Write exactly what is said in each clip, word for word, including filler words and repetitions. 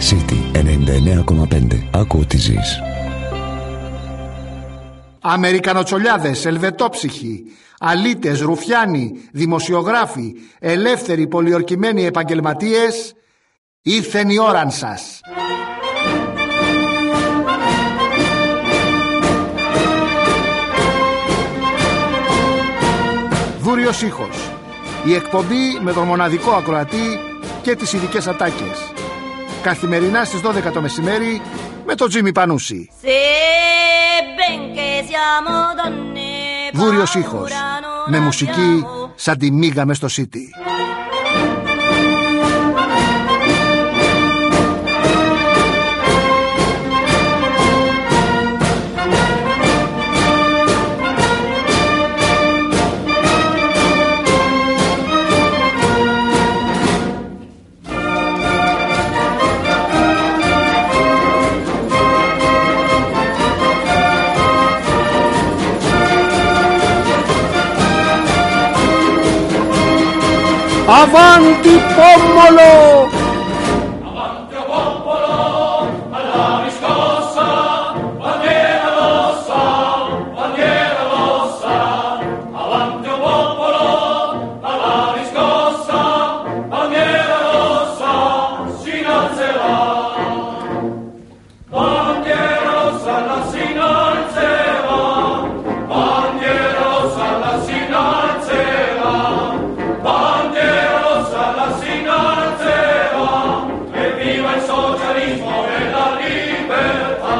City ενενήντα εννέα κόμμα πέντε. Άκου ό,τι ζεις. Αμερικανοτσολιάδες, ελβετόψυχοι, αλήτες, ρουφιάνοι, δημοσιογράφοι, ελεύθεροι, πολιορκημένοι επαγγελματίες, ήρθεν η ώραν σας. Δούριος ήχος. Η εκπομπή με τον μοναδικό ακροατή και τις ειδικές ατάκες. Καθημερινά στις δώδεκα το μεσημέρι με τον Τζίμι Πανούση. Δούριος ήχος. Με μουσική σαν τη μίγα μες στο City. Avanti Pomolo! Avanti o popolo, alla riscossa, bandiera rossa, bandiera rossa. Avanti o popolo, alla riscossa, bandiera rossa, si innalzerà. Bandiera rossa, la si innalzerà. Bandiera rossa, la si innalzerà. Bandiera rossa, la si innalzerà. E viva il socialismo e la libertà.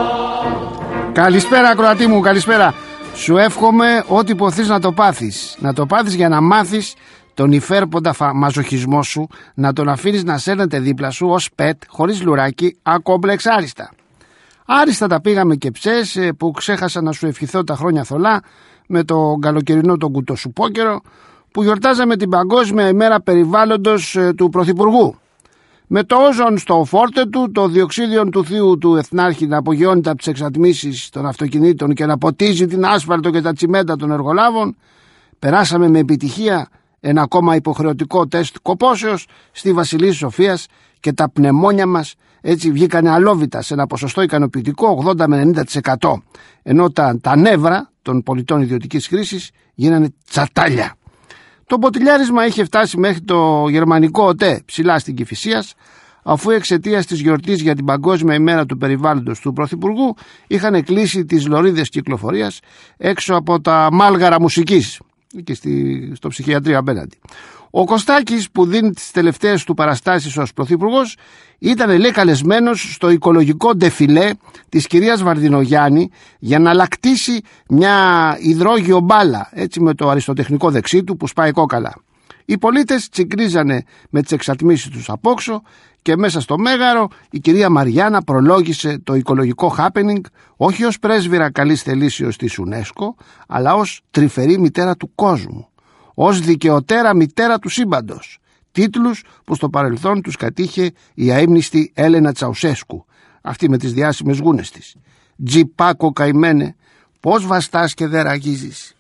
Καλησπέρα ακροατή μου, καλησπέρα. Σου εύχομαι ό,τι ποθείς να το πάθεις. Να το πάθεις για να μάθεις τον υφέρποντα μαζοχισμό σου, να τον αφήνεις να σέρνεται δίπλα σου ως πετ, χωρίς λουράκι, ακόμπλεξ άριστα. Άριστα τα πήγαμε και ψες που ξέχασα να σου ευχηθώ τα χρόνια θολά με το καλοκαιρινό τον κουτοσουπόκαιρο που γιορτάζαμε την Παγκόσμια ημέρα περιβάλλοντος του Πρωθυπουργού. Με το όζον στο φόρτε του, το διοξίδιο του θείου του Εθνάρχη να απογειώνεται από τις εξατμίσεις των αυτοκινήτων και να ποτίζει την άσφαλτο και τα τσιμέντα των εργολάβων, περάσαμε με επιτυχία ένα ακόμα υποχρεωτικό τεστ κοπόσεως στη Βασιλής Σοφίας και τα πνευμόνια μας έτσι βγήκανε αλόβητα σε ένα ποσοστό ικανοποιητικό ογδόντα με ενενήντα τοις εκατό, ενώ τα, τα νεύρα των πολιτών ιδιωτικής χρήσης γίνανε τσατάλια. Το ποτηλιάρισμα είχε φτάσει μέχρι το γερμανικό ΟΤΕ ψηλά στην Κηφισίας, αφού εξαιτίας της γιορτής για την Παγκόσμια ημέρα του περιβάλλοντος του Πρωθυπουργού είχαν κλείσει τις λωρίδες κυκλοφορίας έξω από τα μάλγαρα μουσικής και στη, στο ψυχιατρίο απέναντι. Ο Κωστάκης, που δίνει τις τελευταίες του παραστάσεις ως Πρωθυπουργός, ήταν λέει καλεσμένος στο οικολογικό ντεφιλέ της κυρίας Βαρδινογιάννη για να λακτήσει μια υδρόγειο μπάλα, έτσι με το αριστοτεχνικό δεξί του που σπάει κόκαλα. Οι πολίτες τσιγκρίζανε με τις εξατμίσεις τους απόξω και μέσα στο μέγαρο η κυρία Μαριάννα προλόγησε το οικολογικό happening όχι ως πρέσβυρα καλής θελήσεως της UNESCO, αλλά ως τρυφερή μητέρα του κόσμου, ως δικαιοτέρα μητέρα του σύμπαντος, τίτλους που στο παρελθόν τους κατήχε η αείμνηστη Έλενα Τσαουσέσκου, αυτή με τις διάσημες γούνες της. Τζιπάκο καημένε, πώς βαστάς και δεν ραγίζεις.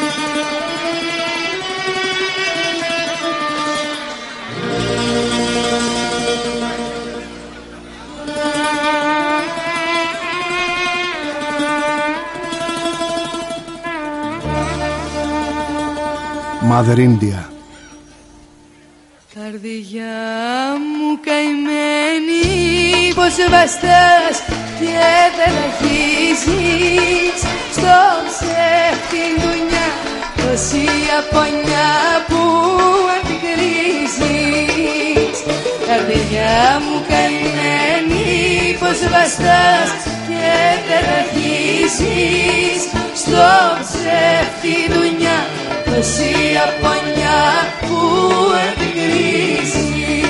Mother India. Καρδιά μου καημένη, πως βαστάς και δεν αρχίζεις στο ψεύτη δουλειά, τόση απονιά που αντικρίζεις. Καρδιά μου καημένη, πως βαστάς και δεν αρχίζεις στο ψεύτη δουλειά, τόση απονιά που επικρίζεις.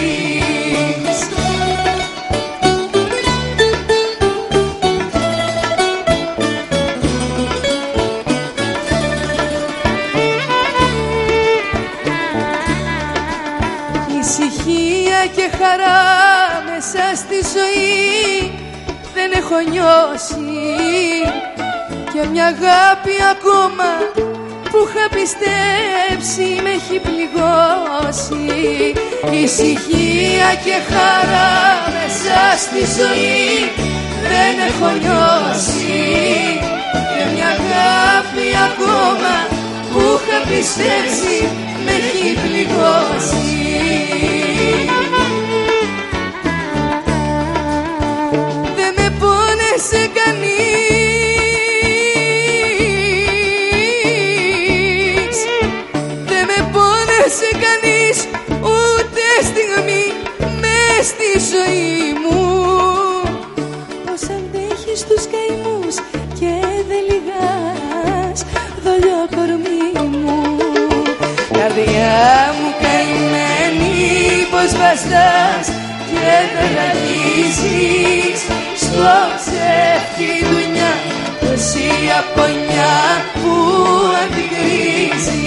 Ησυχία και χαρά μέσα στη ζωή δεν έχω νιώσει, και μια αγάπη ακόμα που είχα πιστέψει με έχει πληγώσει. Ησυχία και χαρά μες μέσα στη ζωή δεν έχω νιώσει, και μια αγάπη ακόμα που είχα πιστέψει με έχει πληγώσει. Δεν με πόνεσε κανείς, δεν με πόνεσε κανείς ούτε στιγμή μες στη ζωή μου. Πώς αντέχεις τους καημούς και δεν λυγάς, δολιό κορμί μου. Καρδιά μου καημένη, πως βαστάς και δεν αρχίζεις στο ψεύτη δουλειά, τόση απονιά που αντικρίζεις.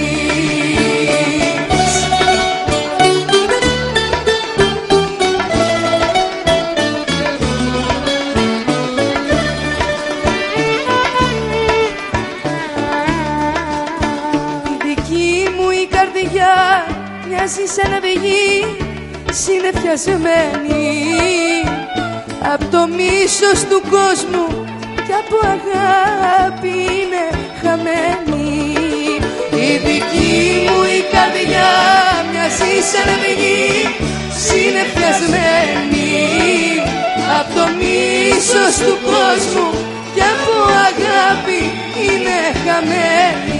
Μοιάζει σαν αυγή συνεφιασμένη απ' το μίσος του κόσμου κι από αγάπη είναι χαμένη. Η δική μου η καρδιά μοιάζει σαν αυγή συνεφιασμένη απ' το μίσος του κόσμου κι από αγάπη είναι χαμένη.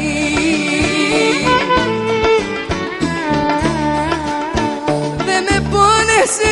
Σε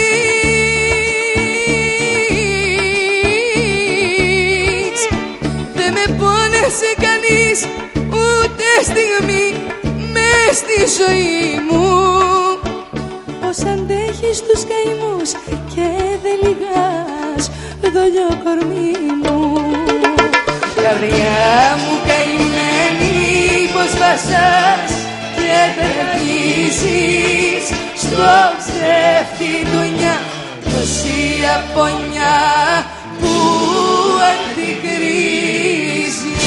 κανείς, δεν με πόνεσε κανείς ούτε στιγμή μες στη ζωή μου. Πώς αντέχεις τους καημούς και δεν λυγάς, δολιό κορμί μου. Καρδιά μου καημένη, πως βασάς και δεν αρχίζεις στο ψεύτη δουλειά, τόση απονιά που αντικρίζεις.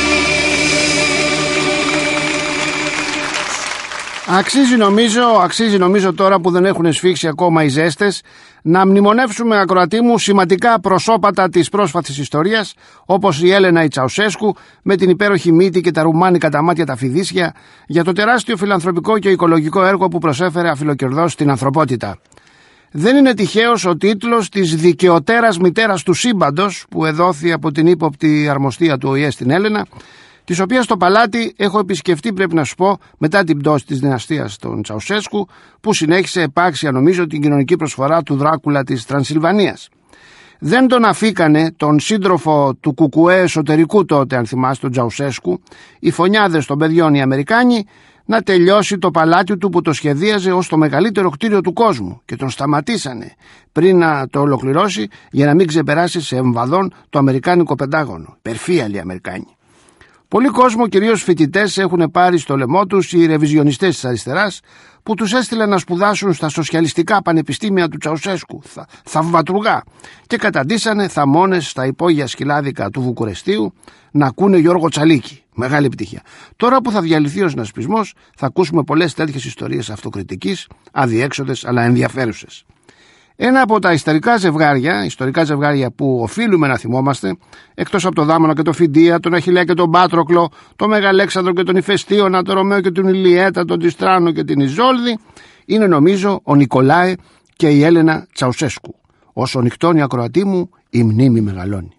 Αξίζει νομίζω, αξίζει νομίζω τώρα που δεν έχουν σφίξει ακόμα οι ζέστες να μνημονεύσουμε, ακροατή μου, σημαντικά προσώπατα της πρόσφατης ιστορίας, όπως η Έλενα η Τσαουσέσκου με την υπέροχη μύτη και τα ρουμάνικα τα μάτια τα φιδίσια, για το τεράστιο φιλανθρωπικό και οικολογικό έργο που προσέφερε αφιλοκερδώς στην ανθρωπότητα. Δεν είναι τυχαίος ο τίτλος της δικαιοτέρας μητέρας του σύμπαντος που εδόθη από την ύποπτη αρμοστία του Ο Η Ε στην Έλενα, της οποίας το παλάτι έχω επισκεφτεί, πρέπει να σου πω, μετά την πτώση της δυναστείας των Τσαουσέσκου, που συνέχισε επάξια νομίζω την κοινωνική προσφορά του Δράκουλα της Τρανσιλβανίας. Δεν τον αφήκανε τον σύντροφο του Κουκουέ εσωτερικού τότε, αν θυμάστε, τον Τσαουσέσκου, οι φωνιάδες των παιδιών οι Αμερικάνοι, να τελειώσει το παλάτι του που το σχεδίαζε ως το μεγαλύτερο κτίριο του κόσμου, και τον σταματήσανε πριν να το ολοκληρώσει για να μην ξεπεράσει σε εμβαδόν το αμερικάνικο πεντάγωνο. Περφίαλοι Αμερικάνοι. Πολλοί κόσμο, κυρίως φοιτητές, έχουν πάρει στο λαιμό τους οι ρεβιζιονιστές της αριστεράς που τους έστειλαν να σπουδάσουν στα σοσιαλιστικά πανεπιστήμια του Τσαουσέσκου, θα, θαυματουργά, και καταντήσανε θαμώνες στα υπόγεια σκυλάδικα του Βουκουρεστίου να ακούνε Γιώργο Τσαλίκη. Μεγάλη επιτυχία. Τώρα που θα διαλυθεί ο συνασπισμός, θα ακούσουμε πολλές τέτοιες ιστορίες αυτοκριτικής, αδιέξοδες αλλά ενδιαφέρουσες. Ένα από τα ιστορικά ζευγάρια, ιστορικά ζευγάρια που οφείλουμε να θυμόμαστε, εκτός από τον Δάμονα και τον Φιντία, τον Αχιλλέα και τον Πάτροκλο, τον Μεγαλέξανδρο και τον Ηφαιστίωνα, τον Ρωμαίο και την Ηλιέτα, τον Τιστράνο και την Ιζόλδη, είναι νομίζω ο Νικολάε και η Έλενα Τσαουσέσκου. Όσο νυχτώνει, ακροατή μου, η μνήμη μεγαλώνει.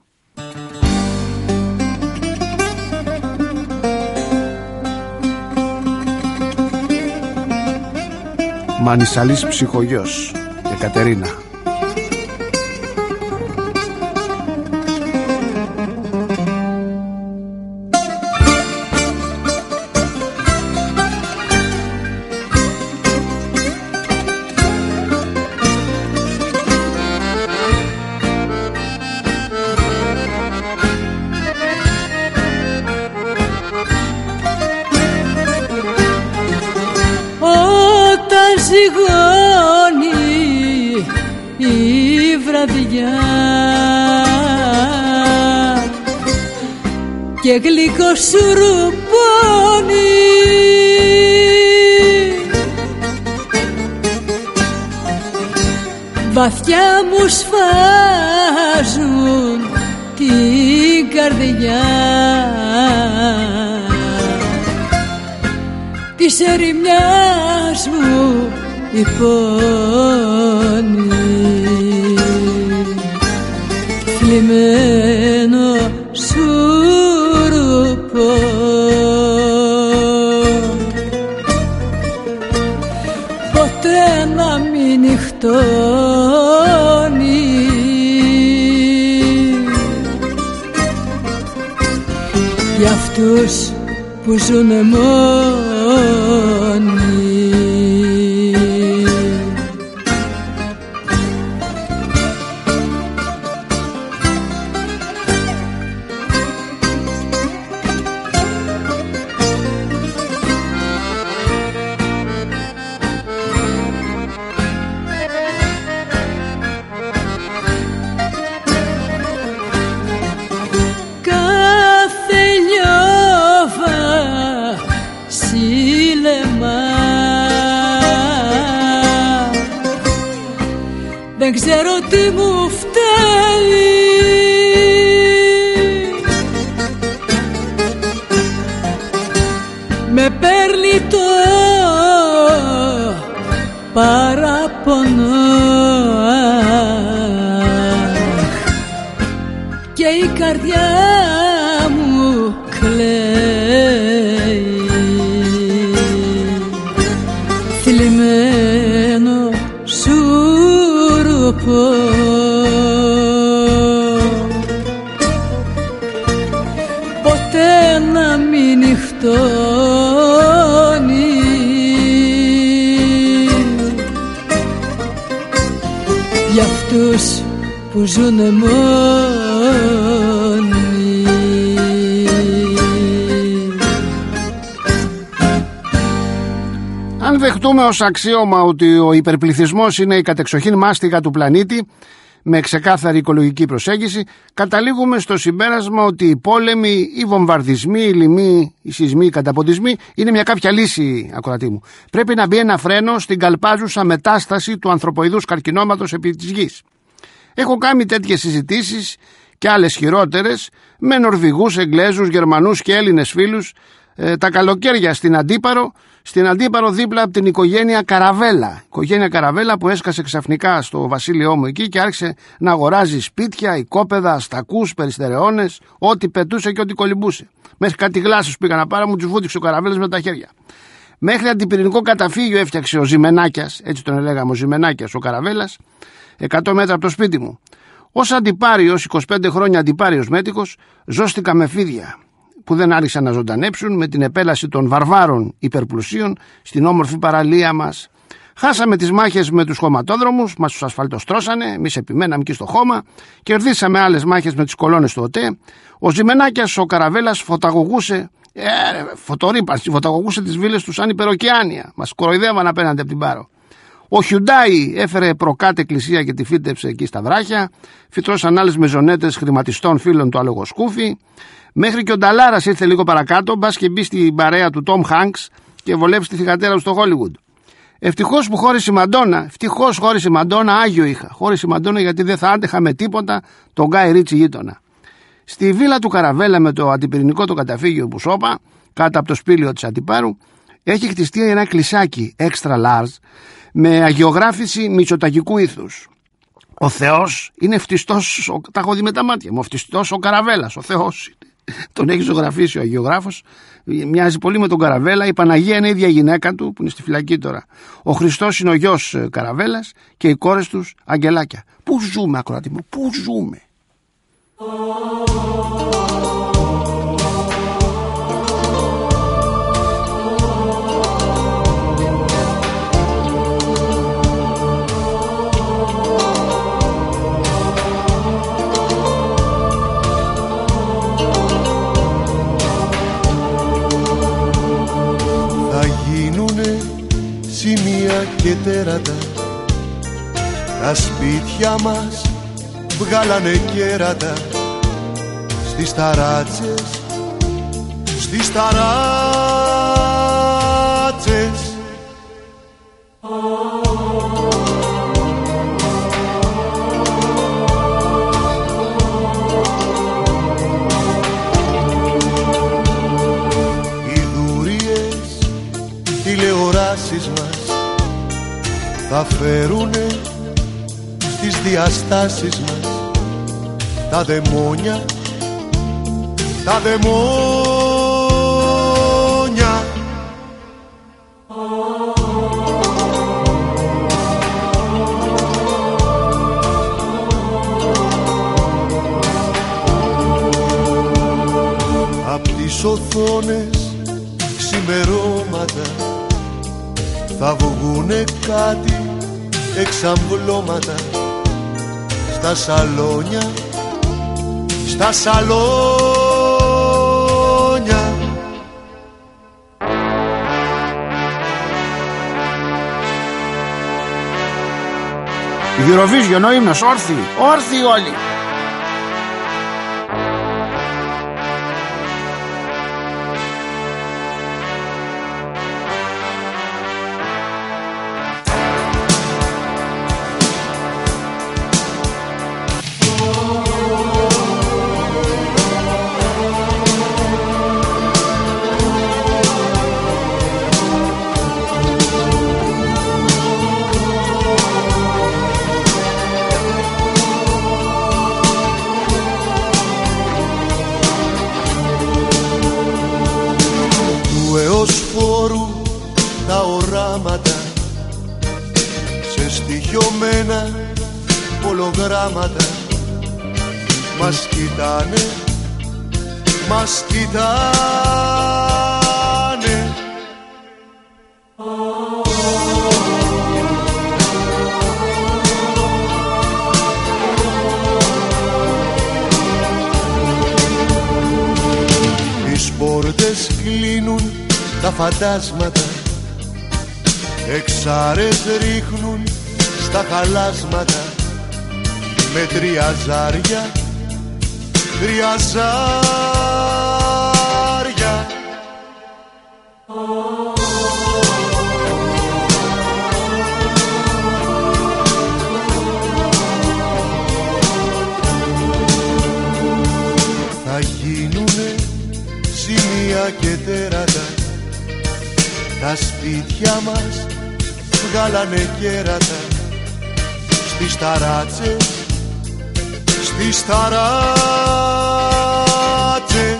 Μανισαλής ψυχογιός, Εκατερίνα. Ζυγώνει η βραδιά και γλυκό σουρουπώνει βαθιά μου σφάζουν την καρδιά, της ερημιάς μου η πόνη, θλιμμένο σουρουπό. Ποτέ να μην νυχτώνει για αυτούς που ζουνε μόνοι. Δεν ξέρω τι μου φταίει, με παίρνει το παραπονό και η καρδιά μου κλαίει, θλιμμένο σουρουπό. Ποτέ να μην νυχτώνει για αυτούς που ζουνε μόνοι. Αν δεχτούμε ως αξίωμα ότι ο υπερπληθυσμός είναι η κατεξοχήν μάστιγα του πλανήτη, με ξεκάθαρη οικολογική προσέγγιση, καταλήγουμε στο συμπέρασμα ότι οι πόλεμοι, οι βομβαρδισμοί, οι λοιμοί, οι σεισμοί, οι καταποντισμοί είναι μια κάποια λύση, ακροατή μου. Πρέπει να μπει ένα φρένο στην καλπάζουσα μετάσταση του ανθρωποειδούς καρκινώματος επί της γης. Έχω κάνει τέτοιες συζητήσεις και άλλες χειρότερες με Νορβηγούς, Εγγλέζους, Γερμανούς και Έλληνες φίλους ε, τα καλοκαίρια στην Αντίπαρο, στην Αντίπαρο δίπλα από την οικογένεια Καραβέλα. Οικογένεια Καραβέλα που έσκασε ξαφνικά στο βασίλειό μου εκεί και άρχισε να αγοράζει σπίτια, οικόπεδα, αστακούς, περιστερεώνες, ό,τι πετούσε και ό,τι κολυμπούσε. Μέχρι κάτι γλάσσες πήγα να πάρω, μου τους βούτυξε ο Καραβέλας με τα χέρια. Μέχρι αντιπυρηνικό καταφύγιο έφτιαξε ο Ζημενάκιας, έτσι τον έλεγαμε, ο Ζημενάκιας ο Καραβέλας, εκατό μέτρα από το σπίτι μου. Ως αντιπάριος, είκοσι πέντε χρόνια αντιπάριος μέτικος, ζώστηκα με φίδια που δεν άρχισαν να ζωντανέψουν με την επέλαση των βαρβάρων υπερπλουσίων στην όμορφη παραλία μας. Χάσαμε τις μάχες με τους χωματόδρομους, μας τους ασφαλτοστρώσανε, εμείς επιμέναμε εκεί στο χώμα, κερδίσαμε άλλες μάχες με τις κολόνες του ΟΤΕ. Ο Ζημενάκιας ο Καραβέλας φωταγωγούσε, ε, φωτορύπανση, φωταγωγούσε τις βίλες του σαν υπεροκεάνια. Μας κοροϊδεύαν απέναντι από την Πάρο. Ο Χιουντάι έφερε προκάτ εκκλησία και τη φύτεψε εκεί στα βράχια. Φυτρώσαν άλλες μεζονέτες χρηματιστών φίλων του Αλογοσκούφη. Μέχρι και ο Νταλάρας ήρθε λίγο παρακάτω, μπας και μπει στην παρέα του Τόμ Χάνκς και βολεύσει τη θυγατέρα του στο Χόλιγουντ. Ευτυχώς που χώρισε η Μαντόνα, ευτυχώς χώρισε η Μαντόνα, άγιο είχα. Χώρισε η Μαντόνα γιατί δεν θα άντεχα με τίποτα τον Γκάι Ρίτσι γείτονα. Στη βίλα του Καραβέλα με το αντιπυρηνικό το καταφύγιο που σώπα, κάτω από το σπήλαιο της Αντιπάρου, έχει χτιστεί ένα κλεισάκι extra large με αγιογράφηση μητσοτακικού ήθους. Ο Θεός είναι φτιστός, τα έχω δει με τα μάτια μου, ο φτιστός ο Καραβέλας, ο Θεός. Τον έχει ζωγραφίσει ο αγιογράφος, μοιάζει πολύ με τον Καραβέλα. Η Παναγία είναι η ίδια γυναίκα του που είναι στη φυλακή τώρα. Ο Χριστός είναι ο γιος Καραβέλας και οι κόρες τους αγγελάκια. Πού ζούμε, ακροατή μου, πού ζούμε? Σημεία και τέρατα, τα σπίτια μας βγάλανε κέρατα, στις ταράτσες, στις ταράτσες. θα φέρουνε στις διαστάσεις μας τα δαιμόνια, τα δαιμόνια. Απ' τις οθόνες ξημερώματα θα βγουνε κάτι εξαμβλώματα στα σαλόνια, στα σαλόνια. Eurovision, ο ύμνος, όρθιοι, όρθιοι όλοι. Μας κοιτάνε, μας κοιτάνε. Τις πόρτες κλείνουν τα φαντάσματα, εξάρες ρίχνουν στα χαλάσματα με τριαζάρια, τριαζάρια. Θα γίνουνε σημεία και τέρατα, τα σπίτια μας βγάλανε κέρατα στις ταράτσες, στις ταράτσες.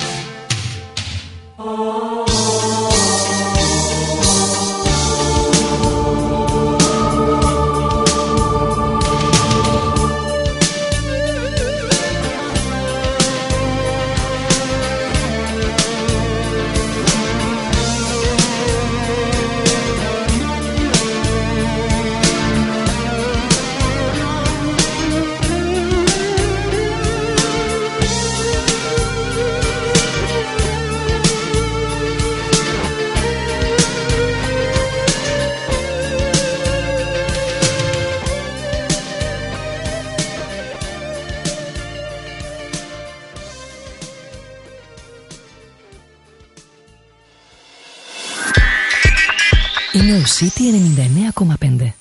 Είναι ο City ενενήντα εννέα κόμμα πέντε.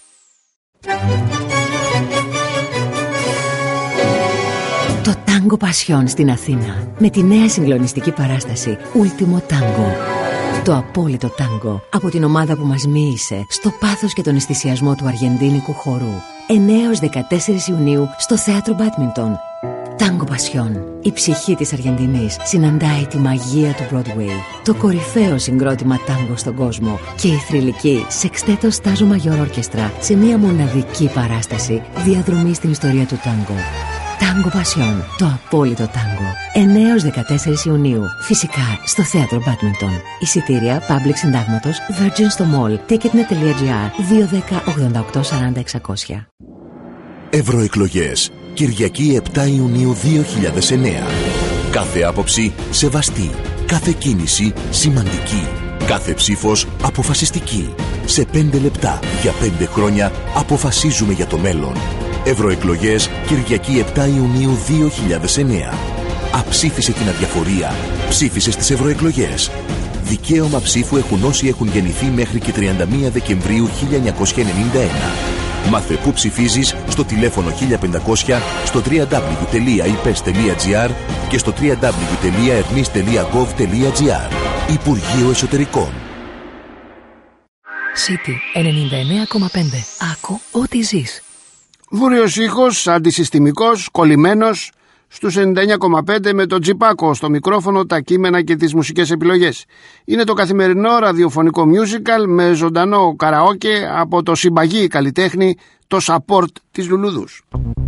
Το Τάγκο Πασιόν στην Αθήνα, με τη νέα συγκλονιστική παράσταση Ultimo Tango. Το απόλυτο τάγκο από την ομάδα που μας μοίησε στο πάθος και τον αισθησιασμό του αργεντίνικου χορού. εννέα έως δεκατέσσερις Ιουνίου στο θέατρο Μπάντμιντον. Τάγκο Πασιόν. Η ψυχή της Αργεντινής συναντάει τη μαγεία του Broadway. Το κορυφαίο συγκρότημα τάγκο στον κόσμο και η θρυλική Sexteto Στάζο Μαγιόρ Ορκεστρά σε μια μοναδική παράσταση διαδρομή στην ιστορία του τάγκο. Τάγκο Πασιόν. Το απόλυτο τάγκο. εννέα έως δεκατέσσερις Ιουνίου. Φυσικά στο θέατρο Μπάντμιντον. Εισιτήρια Public Συντάγματος Virgin στο Mall. ticketnet τελεία gr δύο ένα μηδέν ογδόντα οκτώ σαράντα εξακόσια. Ευρωεκλογές. Κυριακή επτά Ιουνίου δύο χιλιάδες εννέα. Κάθε άποψη σεβαστή. Κάθε κίνηση σημαντική. Κάθε ψήφος αποφασιστική. Σε πέντε λεπτά για πέντε χρόνια αποφασίζουμε για το μέλλον. Ευρωεκλογές Κυριακή επτά Ιουνίου δύο χιλιάδες εννέα. Αψήφισε την αδιαφορία. Ψήφισε στις ευρωεκλογές. Δικαίωμα ψήφου έχουν όσοι έχουν γεννηθεί μέχρι και τριάντα μία Δεκεμβρίου χίλια εννιακόσια ενενήντα ένα. Μάθε πού ψηφίζεις στο τηλέφωνο χίλια πεντακόσια, στο double-u double-u double-u τελεία i p e s τελεία g r και στο double-u double-u double-u τελεία ermis τελεία gov τελεία gr. Υπουργείο Εσωτερικών. City ενενήντα εννέα κόμμα πέντε. Άκου ό,τι ζεις. Βούριος ήχος, αντισυστημικός, κολλημένος στους ενενήντα εννέα κόμμα πέντε με τον Τζιπάκο στο μικρόφωνο, τα κείμενα και τις μουσικές επιλογές. Είναι το καθημερινό ραδιοφωνικό musical με ζωντανό καραόκε από το συμπαγή καλλιτέχνη, το support της Λουλούδους.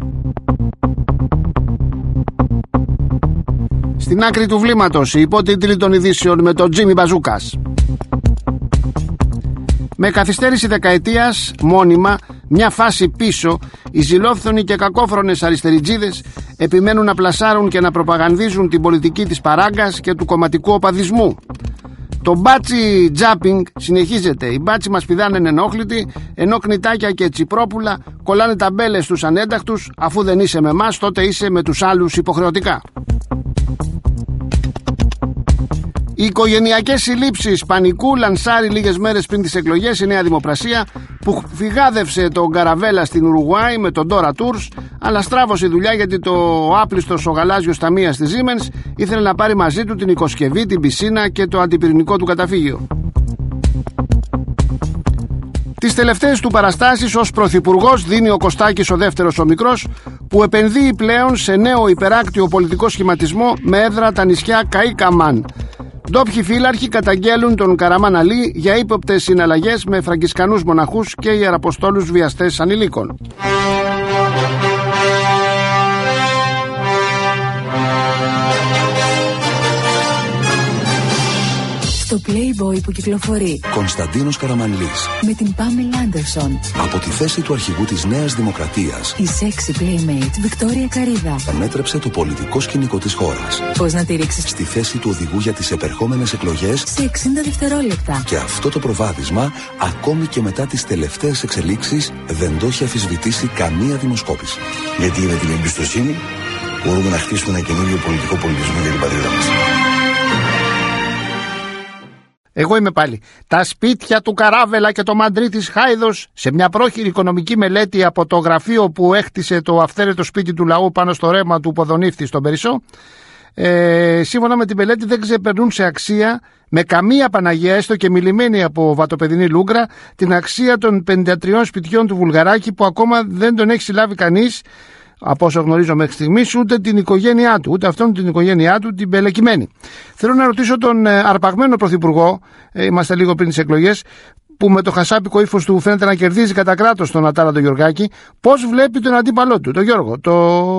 Στην άκρη του βλήματος, οι υπότιτλοι των ειδήσεων με τον Τζίμι Μπαζούκας. Με καθυστέρηση δεκαετίας, μόνιμα, μια φάση πίσω, οι ζηλόφθονοι και κακόφρονες αριστεριτζίδες επιμένουν να πλασάρουν και να προπαγανδίζουν την πολιτική της παράγκας και του κομματικού οπαδισμού. Το μπάτσι τζάπινγκ συνεχίζεται. Οι μπάτσι μας πηδάνε ενόχλητοι, ενώ κνητάκια και τσιπρόπουλα κολλάνε ταμπέλες στους ανένταχτους. Αφού δεν είσαι με εμάς, τότε είσαι με τους άλλους υποχρεωτικά. Οι οικογενειακές συλλήψεις πανικού λανσάρει λίγες μέρες πριν τις εκλογές η Νέα Δημοπρασία, που φυγάδευσε τον Καραβέλα στην Ουρουγουάη με τον Ντόρα Τούρς, αλλά στράβωσε η δουλειά γιατί το άπλιστος ο γαλάζιος ταμείας της Siemens ήθελε να πάρει μαζί του την οικοσκευή, την πισίνα και το αντιπυρηνικό του καταφύγιο. Τις τελευταίες του παραστάσεις ως πρωθυπουργός δίνει ο Κωστάκης ο δεύτερος ο μικρός, που επενδύει πλέον σε νέο υπεράκτιο πολιτικό σχηματισμό με έδρα τα νησιά Καΐκαμαν. Ντόπιοι φύλαρχοι καταγγέλουν τον Καραμάν Αλή για ύποπτες συναλλαγές με φραγκισκανούς μοναχούς και ιεραποστόλους βιαστές ανηλίκων. Το Playboy που κυκλοφορεί Κωνσταντίνος Καραμανλής με την Πάμελα Άντερσον. Από τη θέση του αρχηγού της Νέας Δημοκρατίας, Η sexy playmate Βικτόρια Καρίδα ανέτρεψε το πολιτικό σκηνικό της χώρας. Πώς να τη ρίξεις Στη θέση του οδηγού για τις επερχόμενες εκλογές σε εξήντα δευτερόλεπτα. και αυτό το προβάδισμα, ακόμη και μετά τις τελευταίες εξελίξεις, δεν το έχει αμφισβητήσει καμία δημοσκόπηση. Γιατί με την εμπιστοσύνη μπορούμε να χτίσουμε ένα καινούριο πολιτικό πολιτισμό για την πατρίδα μας. Εγώ είμαι πάλι. Τα σπίτια του Καράβελα και το μαντρί της Χάιδος, σε μια πρόχειρη οικονομική μελέτη από το γραφείο που έχτισε το αυθαίρετο σπίτι του λαού πάνω στο ρέμα του Ποδονύφτη στον Περισσό, ε, σύμφωνα με την μελέτη δεν ξεπερνούν σε αξία με καμία Παναγία, έστω και μιλημένη από βατοπεδινή λούγκρα, την αξία των πενήντα τριών σπιτιών του Βουλγαράκη, που ακόμα δεν τον έχει συλλάβει κανείς, από όσο γνωρίζω μέχρι στιγμής, ούτε την οικογένειά του, ούτε αυτόν την οικογένειά του, την πελεκυμένη. Θέλω να ρωτήσω τον ε, αρπαγμένο πρωθυπουργό, ε, είμαστε λίγο πριν τις εκλογές, που με το χασάπικο ύφος του φαίνεται να κερδίζει κατά κράτος τον Ατάρα τον Γεωργάκη, πώς βλέπει τον αντίπαλό του, τον Γιώργο, το,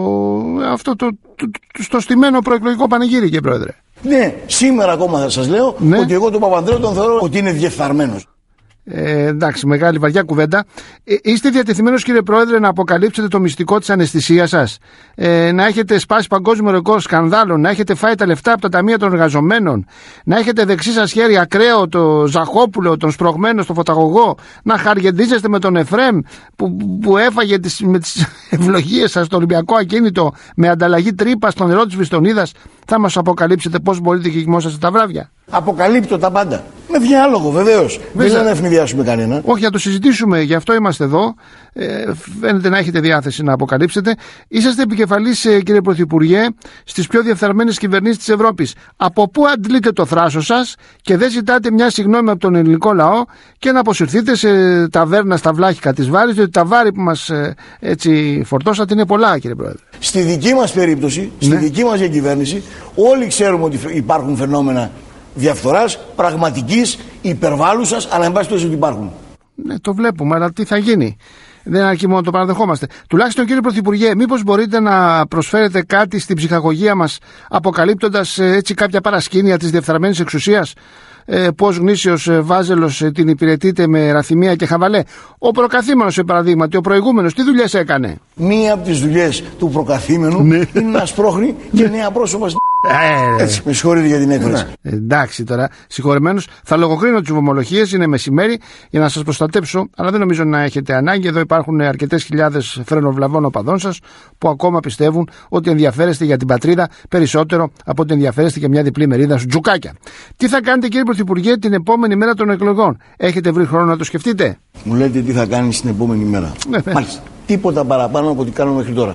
αυτό το, το, το, στο στημένο προεκλογικό πανηγύρι, κύριε Πρόεδρε. Ναι, σήμερα ακόμα θα σας λέω, ναι, ότι εγώ τον Παπανδρέου τον θεωρώ ότι είναι διεφθαρμένος. Ε, εντάξει, μεγάλη βαριά κουβέντα. Ε, είστε διατεθειμένος, κύριε Πρόεδρε, να αποκαλύψετε το μυστικό της αναισθησίας σας, ε, να έχετε σπάσει παγκόσμιο ρεκόρ σκανδάλων, να έχετε φάει τα λεφτά από τα ταμεία των εργαζομένων, να έχετε δεξί σας χέρι ακραίο το Ζαχόπουλο, τον σπρωγμένο στο φωταγωγό, να χαργεντίζεστε με τον Εφρέμ που, που έφαγε τις, με τις ευλογίες σας το Ολυμπιακό ακίνητο με ανταλλαγή τρύπα στο νερό της Βιστονίδας? Θα μας αποκαλύψετε πώς μπορείτε και κοιμόσαστε τα βράδια? Αποκαλύπτω τα πάντα. Με διάλογο, βεβαίως. Δεν είναι να ευνηδιάσουμε κανέναν. Όχι, να το συζητήσουμε, γι' αυτό είμαστε εδώ. Ε, φαίνεται να έχετε διάθεση να αποκαλύψετε. Είσαστε επικεφαλής, κύριε Πρωθυπουργέ, στις πιο διεφθαρμένες κυβερνήσεις της Ευρώπης. Από πού αντλείτε το θράσος σας και δεν ζητάτε μια συγγνώμη από τον ελληνικό λαό και να αποσυρθείτε σε ταβέρνα στα βλάχικα της Βάρης, διότι τα βάρη που μας ε, έτσι φορτώσατε είναι πολλά, κύριε Πρόεδρε. Στη δική μας περίπτωση, στη ναι. δική μας διακυβέρνηση, όλοι ξέρουμε ότι υπάρχουν φαινόμενα διαφθοράς, πραγματικής, υπερβάλλουσας, αλλά εν πάση περιπτώσει ότι υπάρχουν. Ναι, το βλέπουμε, αλλά τι θα γίνει? Δεν αρκεί μόνο το παραδεχόμαστε. Τουλάχιστον, κύριε Πρωθυπουργέ, μήπως μπορείτε να προσφέρετε κάτι στην ψυχαγωγία μας, αποκαλύπτοντας έτσι κάποια παρασκήνια της διεφθαρμένης εξουσίας? Ε, πώς γνήσιος ε, Βάζελος ε, την υπηρετείται με ραθυμία και χαβαλέ. Ο προκαθήμενος, σε παραδείγματι, ο προηγούμενος, τι δουλειές έκανε? Μία από τις δουλειές του προκαθήμενου είναι να σπρώχνει και νέα πρόσωπα. Ε, Έτσι, με συγχωρείτε για την έκφραση. Ε, εντάξει τώρα, συγχωρεμένος. Θα λογοκρίνω τις βομολογίες, είναι μεσημέρι, για να σας προστατέψω, αλλά δεν νομίζω να έχετε ανάγκη. Εδώ υπάρχουν αρκετές χιλιάδες φρενοβλαβών οπαδών σας που ακόμα πιστεύουν ότι ενδιαφέρεστε για την πατρίδα περισσότερο από ότι ενδιαφέρεστε για μια διπλή μερίδα σου τζουκάκια. Τι θα κάνετε, κύριε Πρωθυπουργέ, την επόμενη μέρα των εκλογών? Έχετε βρει χρόνο να το σκεφτείτε? Μου λέτε τι θα κάνεις την επόμενη μέρα. Ναι, Μάλιστα. Τίποτα παραπάνω από ό,τι κάνω μέχρι τώρα.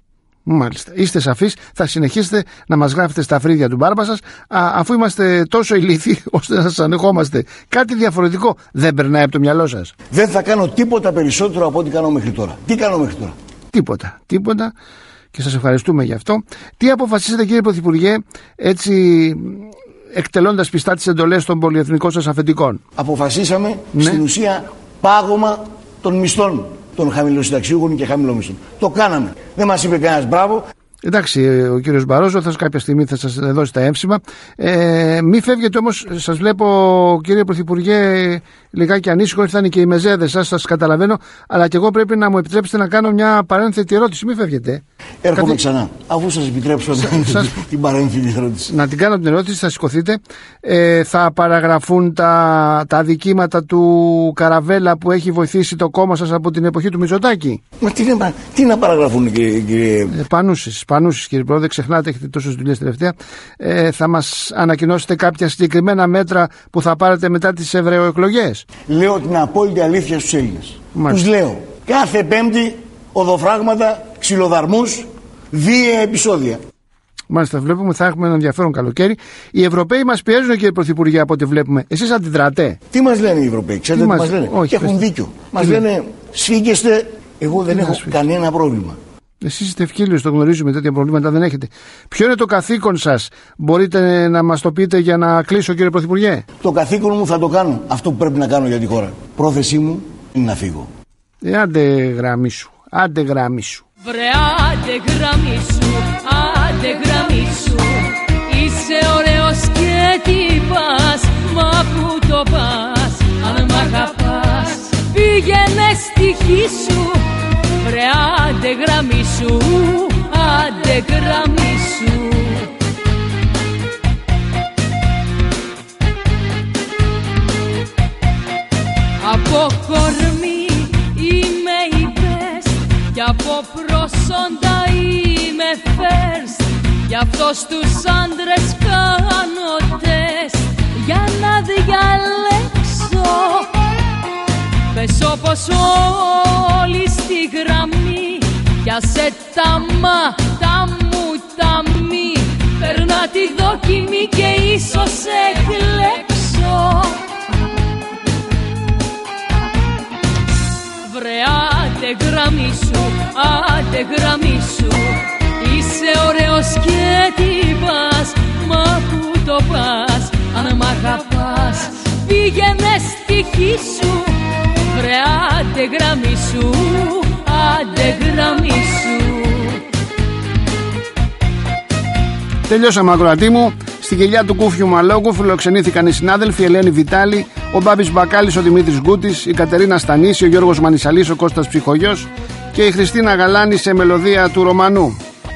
Μάλιστα. Είστε σαφείς, θα συνεχίσετε να μας γράφετε στα φρύδια του μπάρμπα σας, α, αφού είμαστε τόσο ηλίθιοι ώστε να σας ανεχόμαστε. Κάτι διαφορετικό δεν περνάει από το μυαλό σας? Δεν θα κάνω τίποτα περισσότερο από ό,τι κάνω μέχρι τώρα. Τι κάνω μέχρι τώρα? Τίποτα. Τίποτα. Και σας ευχαριστούμε γι' αυτό. Τι αποφασίσατε, κύριε Πρωθυπουργέ, έτσι εκτελώντας πιστά τις εντολές των πολυεθνικών σας αφεντικών? Αποφασίσαμε, ναι, στην ουσία, πάγωμα των μισθών των χαμηλοσυνταξιούχων και χαμηλομισθών. Το κάναμε. Δεν μας είπε κανένας μπράβο. Εντάξει, ο κύριος Μπαρόζο θα κάποια στιγμή θα σας δώσει τα έμψημα. Ε, μη φεύγετε όμως, σας βλέπω, κύριε Πρωθυπουργέ, λιγάκι ανήσυχο. Ήρθαν και οι μεζέδες σας, σας καταλαβαίνω. Αλλά και εγώ πρέπει να μου επιτρέψετε να κάνω μια παρένθετη ερώτηση. Μη φεύγετε. Έρχομαι Κάτι... ξανά, αφού σας επιτρέψω να σας... την παρένθετη ερώτηση. Να την κάνω την ερώτηση, θα σηκωθείτε. Ε, θα παραγραφούν τα, τα αδικήματα του Καραβέλα που έχει βοηθήσει το κόμμα σας από την εποχή του Μητσοτάκη? Μα τι, να, τι να παραγραφούν, κύριε... κύριε... Ε, πανούσεις, πανούσεις, κύριε Πρόεδρε, ξεχνάτε, έχετε τόσες δουλειές τελευταία. Ε, θα μας ανακοινώσετε κάποια συγκεκριμένα μέτρα που θα πάρετε μετά τις ευρωεκλογές? Λέω την απόλυτη αλήθεια στους Έλληνες. Τους λέω, κάθε Πέμπτη οδοφράγματα, ξυλοδαρμούς, βίαια επεισόδια. Μάλιστα, βλέπουμε θα έχουμε ένα ενδιαφέρον καλοκαίρι. Οι Ευρωπαίοι μας πιέζουν, κύριε Πρωθυπουργέ, από ό,τι βλέπουμε. Εσείς αντιδράτε? Τι μας λένε οι Ευρωπαίοι? Ξέρετε τι, τι μας λένε? Όχι, έχουν πες... δίκιο. Μας τι λένε σφίγγεστε. Εγώ δεν έχω κανένα πρόβλημα. Εσείς είστε ευκύλιος, το γνωρίζουμε, τέτοια προβλήματα δεν έχετε. Ποιο είναι το καθήκον σας? Μπορείτε να μας το πείτε για να κλείσω, κύριε Πρωθυπουργέ? Το καθήκον μου θα το κάνω. Αυτό που πρέπει να κάνω για τη χώρα. Πρόθεσή μου είναι να φύγω. Ε, άντε γραμμή σου. Άντε γραμμή σου. Βρε άντε γραμμή σου, άντε γραμμή σου. Είσαι ωραίος και τι πας, μα που το πας? Αν μ' αγαπάς, πήγαινε στη γη σου. Βρε άντε γραμμή σου, άντε γραμμή σου. Από κορμί είμαι η best, κι από προσόντα είμαι first. Γι' αυτό στους άντρες κάνω τεστ, για να διαλέξω. Πες όπως όλοι στη γραμμή, πιάσε τα μα, τα μου, τα μη. Περνά τη δοκιμή και ίσως εκλέξω. Βρε άντε γραμμή σου, άντε γραμμή σου. Είσαι ωραίος και τι πας, μα που το πας? Αν μ' αγαπάς, πήγαινε στη γη σου. Βρε άντε γραμμή σου, άντε γραμμή σου. Τελειώσαμε, ακροατή μου. Στη γελιά του Κούφιου Μαλόκου φιλοξενήθηκαν οι συνάδελφοι Ελένη Βιτάλη, ο Μπάμπης Μπακάλης, ο Δημήτρης Γκούτης, η Κατερίνα Στανίση, ο Γιώργος Μανισαλής, ο Κώστας Ψυχογιός και η Χριστίνα Γαλάνη σε μελωδία του Ρωμανού.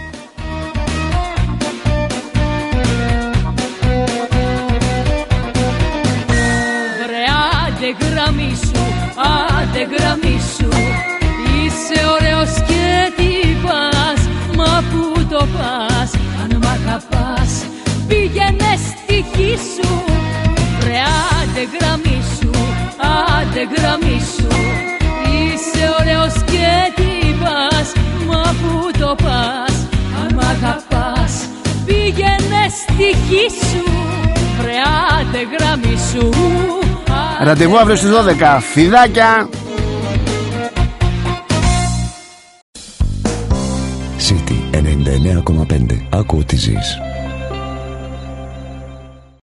Βρε άντε γραμμή σου, άντε γραμμή σου. Είσαι ωραίος και τι πας, μα που το πας? Αν μ' αγαπάς, πήγαινε στη γη σου. Βρε άντε γραμμή σου, άντε γραμμή σου. Είσαι ωραίος και τι πας, μα που το πας? Αν μ' αγαπάς, πήγαινε στη γη σου. Βρε άντε γραμμή σου. Ραντεβού αύριο στις δώδεκα. Φιδάκια! City ενενήντα εννέα κόμμα πέντε. Άκου ό,τι ζεις.